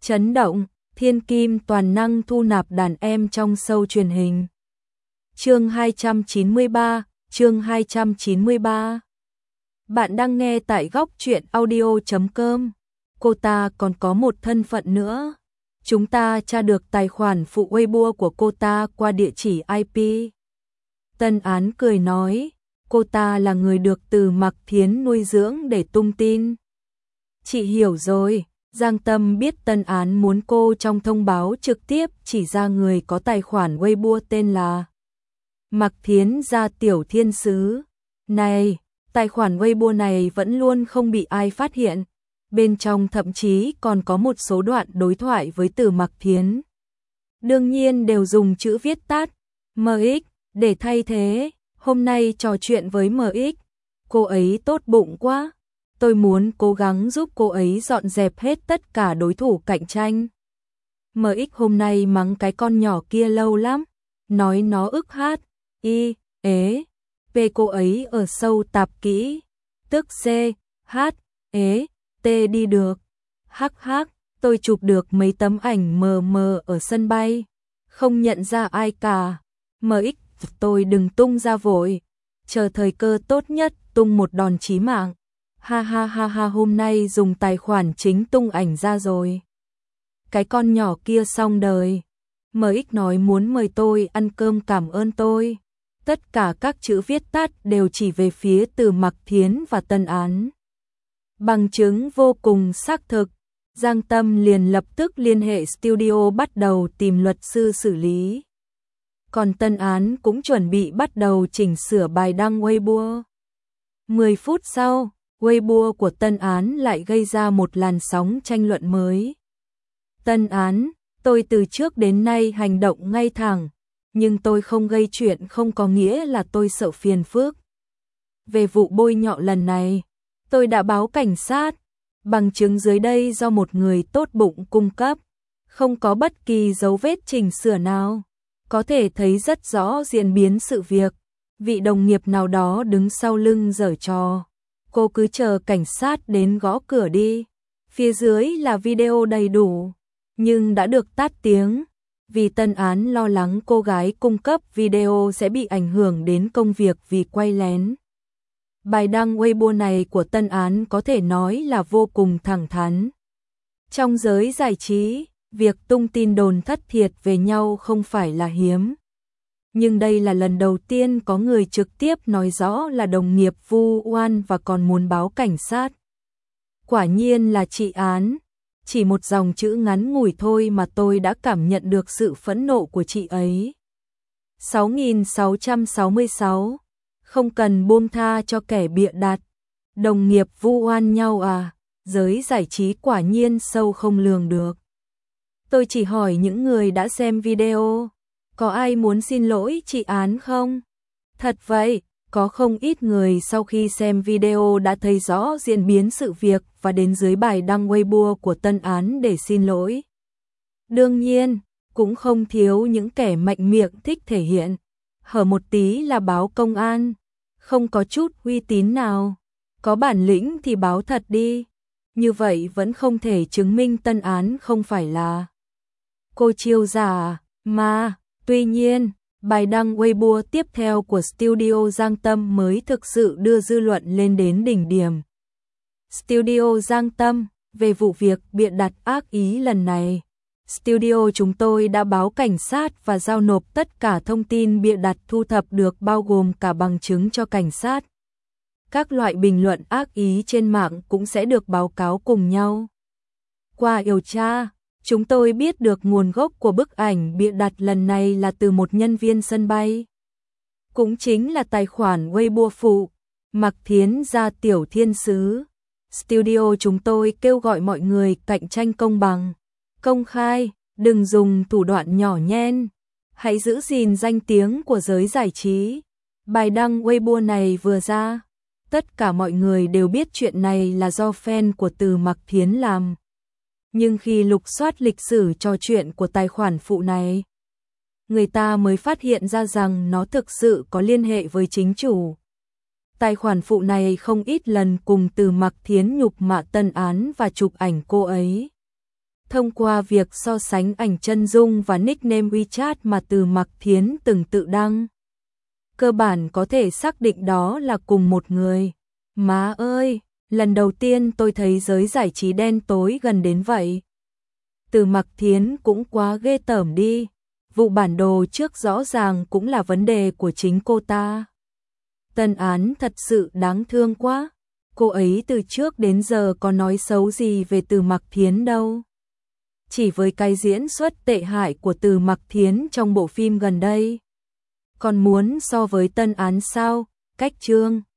Chấn động, thiên kim toàn năng thu nạp đàn em trong show truyền hình. Chương 293. Bạn đang nghe tại góc truyện audio.com. Cô ta còn có một thân phận nữa. Chúng ta tra được tài khoản phụ Weibo của cô ta qua địa chỉ IP. Tân Án cười nói, cô ta là người được Từ Mặc Thiến nuôi dưỡng để tung tin. Chị hiểu rồi. Giang Tâm biết Tân Án muốn cô trong thông báo trực tiếp chỉ ra người có tài khoản Weibo tên là Mặc Thiến gia tiểu thiên sứ. Này, tài khoản Weibo này vẫn luôn không bị ai phát hiện. Bên trong thậm chí còn có một số đoạn đối thoại với Từ Mặc Thiến. Đương nhiên đều dùng chữ viết tắt MX để thay thế. Hôm nay trò chuyện với MX, cô ấy tốt bụng quá. Tôi muốn cố gắng giúp cô ấy dọn dẹp hết tất cả đối thủ cạnh tranh. MX hôm nay mắng cái con nhỏ kia lâu lắm, nói nó ức hát, y, ế, về cô ấy ở sâu tạp kỹ, tức C, H, ế, T đi được. Hắc hắc, tôi chụp được mấy tấm ảnh mờ mờ ở sân bay, không nhận ra ai cả. MX, tôi đừng tung ra vội, chờ thời cơ tốt nhất tung một đòn chí mạng. Ha ha ha ha, hôm nay dùng tài khoản chính tung ảnh ra rồi. Cái con nhỏ kia xong đời. MX nói muốn mời tôi ăn cơm cảm ơn tôi. Tất cả các chữ viết tắt đều chỉ về phía Từ Mặc Thiến và Tân Án. Bằng chứng vô cùng xác thực, Giang Tâm liền lập tức liên hệ studio bắt đầu tìm luật sư xử lý. Còn Tân Án cũng chuẩn bị bắt đầu chỉnh sửa bài đăng Weibo. 10 phút sau, Weibo của Tân Án lại gây ra một làn sóng tranh luận mới. Tân Án, tôi từ trước đến nay hành động ngay thẳng, nhưng tôi không gây chuyện không có nghĩa là tôi sợ phiền phức. Về vụ bôi nhọ lần này, tôi đã báo cảnh sát, bằng chứng dưới đây do một người tốt bụng cung cấp, không có bất kỳ dấu vết chỉnh sửa nào, có thể thấy rất rõ diễn biến sự việc, vị đồng nghiệp nào đó đứng sau lưng giở trò. Cô cứ chờ cảnh sát đến gõ cửa đi. Phía dưới là video đầy đủ, nhưng đã được tắt tiếng, vì Tân Án lo lắng cô gái cung cấp video sẽ bị ảnh hưởng đến công việc vì quay lén. Bài đăng Weibo này của Tân Án có thể nói là vô cùng thẳng thắn. Trong giới giải trí, việc tung tin đồn thất thiệt về nhau không phải là hiếm. Nhưng đây là lần đầu tiên có người trực tiếp nói rõ là đồng nghiệp vu oan và còn muốn báo cảnh sát. Quả nhiên là chị Án. Chỉ một dòng chữ ngắn ngủi thôi mà tôi đã cảm nhận được sự phẫn nộ của chị ấy. 6666. Không cần buông tha cho kẻ bịa đặt. Đồng nghiệp vu oan nhau à? Giới giải trí quả nhiên sâu không lường được. Tôi chỉ hỏi những người đã xem video. Có ai muốn xin lỗi chị Án không? Thật vậy, có không ít người sau khi xem video đã thấy rõ diễn biến sự việc và đến dưới bài đăng Weibo của Tân Án để xin lỗi. Đương nhiên, cũng không thiếu những kẻ mạnh miệng thích thể hiện. Hở một tí là báo công an, không có chút uy tín nào. Có bản lĩnh thì báo thật đi. Như vậy vẫn không thể chứng minh Tân Án không phải là cô chiêu giả mà. Tuy nhiên, bài đăng Weibo tiếp theo của studio Giang Tâm mới thực sự đưa dư luận lên đến đỉnh điểm. Studio Giang Tâm, về vụ việc bịa đặt ác ý lần này, studio chúng tôi đã báo cảnh sát và giao nộp tất cả thông tin bịa đặt thu thập được bao gồm cả bằng chứng cho cảnh sát. Các loại bình luận ác ý trên mạng cũng sẽ được báo cáo cùng nhau. Qua điều tra, chúng tôi biết được nguồn gốc của bức ảnh bịa đặt lần này là từ một nhân viên sân bay. Cũng chính là tài khoản Weibo phụ, Mặc Thiến gia tiểu thiên sứ. Studio chúng tôi kêu gọi mọi người cạnh tranh công bằng, công khai, đừng dùng thủ đoạn nhỏ nhen. Hãy giữ gìn danh tiếng của giới giải trí. Bài đăng Weibo này vừa ra, tất cả mọi người đều biết chuyện này là do fan của Từ Mặc Thiến làm. Nhưng khi lục soát lịch sử trò chuyện của tài khoản phụ này, người ta mới phát hiện ra rằng nó thực sự có liên hệ với chính chủ. Tài khoản phụ này không ít lần cùng Từ Mặc Thiến nhục mạ Tân Án và chụp ảnh cô ấy. Thông qua việc so sánh ảnh chân dung và nickname WeChat mà Từ Mặc Thiến từng tự đăng, cơ bản có thể xác định đó là cùng một người. Má ơi, lần đầu tiên tôi thấy giới giải trí đen tối gần đến vậy. Từ Mặc Thiến cũng quá ghê tởm đi. Vụ bản đồ trước rõ ràng cũng là vấn đề của chính cô ta. Tân Án thật sự đáng thương quá. Cô ấy từ trước đến giờ có nói xấu gì về Từ Mặc Thiến đâu. Chỉ với cái diễn xuất tệ hại của Từ Mặc Thiến trong bộ phim gần đây, còn muốn so với Tân Án sao? Cách chương